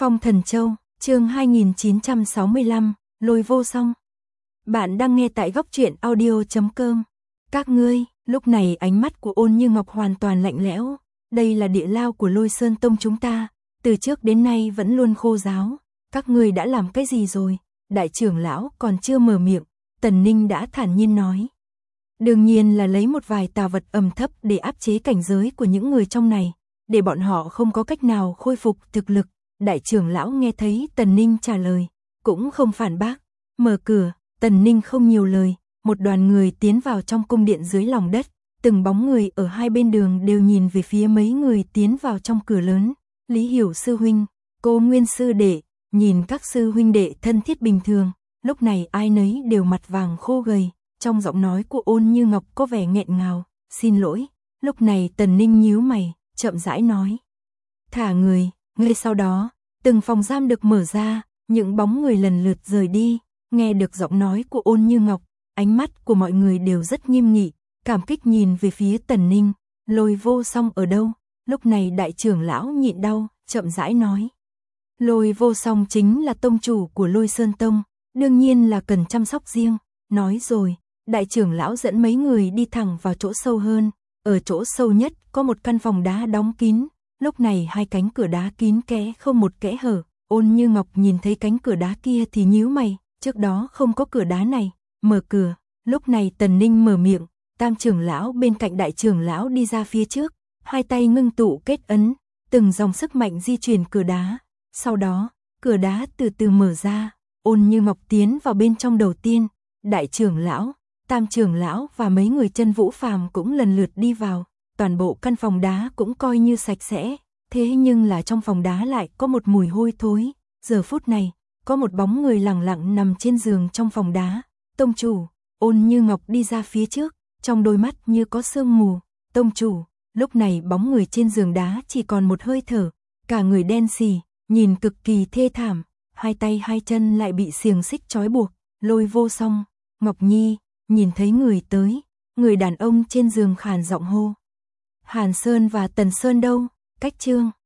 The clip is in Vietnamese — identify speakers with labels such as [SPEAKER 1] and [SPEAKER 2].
[SPEAKER 1] Phong Thần Châu, chương 2965, Lôi Vô Song. Bạn đang nghe tại góc truyện audio.com. Các ngươi, lúc này ánh mắt của Ôn Như Ngọc hoàn toàn lạnh lẽo. Đây là địa lao của Lôi Sơn Tông chúng ta, từ trước đến nay vẫn luôn khô giáo. Các ngươi đã làm cái gì rồi? Đại trưởng lão còn chưa mở miệng, Tần Ninh đã thản nhiên nói. Đương nhiên là lấy một vài tà vật ẩm thấp để áp chế cảnh giới của những người trong này, để bọn họ không có cách nào khôi phục thực lực. Đại trưởng lão nghe thấy Tần Ninh trả lời, cũng không phản bác. Mở cửa, Tần Ninh không nhiều lời, một đoàn người tiến vào trong cung điện dưới lòng đất. Từng bóng người ở hai bên đường đều nhìn về phía mấy người tiến vào trong cửa lớn. Lý Hiểu sư huynh, Cô Nguyên sư đệ, nhìn các sư huynh đệ thân thiết bình thường, lúc này ai nấy đều mặt vàng khô gầy. Trong giọng nói của Ôn Như Ngọc có vẻ nghẹn ngào, xin lỗi. Lúc này Tần Ninh nhíu mày, chậm rãi nói. Thả người, ngay sau đó, từng phòng giam được mở ra, những bóng người lần lượt rời đi. Nghe được giọng nói của Ôn Như Ngọc, ánh mắt của mọi người đều rất nghiêm nghị, cảm kích nhìn về phía Tần Ninh. Lôi Vô Song ở đâu? Lúc này đại trưởng lão nhịn đau, chậm rãi nói. Lôi Vô Song chính là tông chủ của Lôi Sơn Tông, đương nhiên là cần chăm sóc riêng. Nói rồi, đại trưởng lão dẫn mấy người đi thẳng vào chỗ sâu hơn. Ở chỗ sâu nhất có một căn phòng đá đóng kín. Lúc này hai cánh cửa đá kín kẽ không một kẽ hở. Ôn Như Ngọc nhìn thấy cánh cửa đá kia thì nhíu mày, trước đó không có cửa đá này. Mở cửa, lúc này Tần Ninh mở miệng, tam trưởng lão bên cạnh đại trưởng lão đi ra phía trước, hai tay ngưng tụ kết ấn, từng dòng sức mạnh di chuyển cửa đá. Sau đó, cửa đá từ từ mở ra, Ôn Như Ngọc tiến vào bên trong đầu tiên, đại trưởng lão, tam trưởng lão và mấy người chân vũ phàm cũng lần lượt đi vào. Toàn bộ căn phòng đá cũng coi như sạch sẽ, thế nhưng là trong phòng đá lại có một mùi hôi thối. Giờ phút này, có một bóng người lẳng lặng nằm trên giường trong phòng đá. Tông chủ, Ôn Như Ngọc đi ra phía trước, trong đôi mắt như có sương mù. Tông chủ, lúc này bóng người trên giường đá chỉ còn một hơi thở, cả người đen xì, nhìn cực kỳ thê thảm, hai tay hai chân lại bị xiềng xích trói buộc. Lôi Vô Song, Ngọc Nhi, nhìn thấy người tới, người đàn ông trên giường khàn giọng hô. Hàn Sơn và Tần Sơn đâu? Cách chương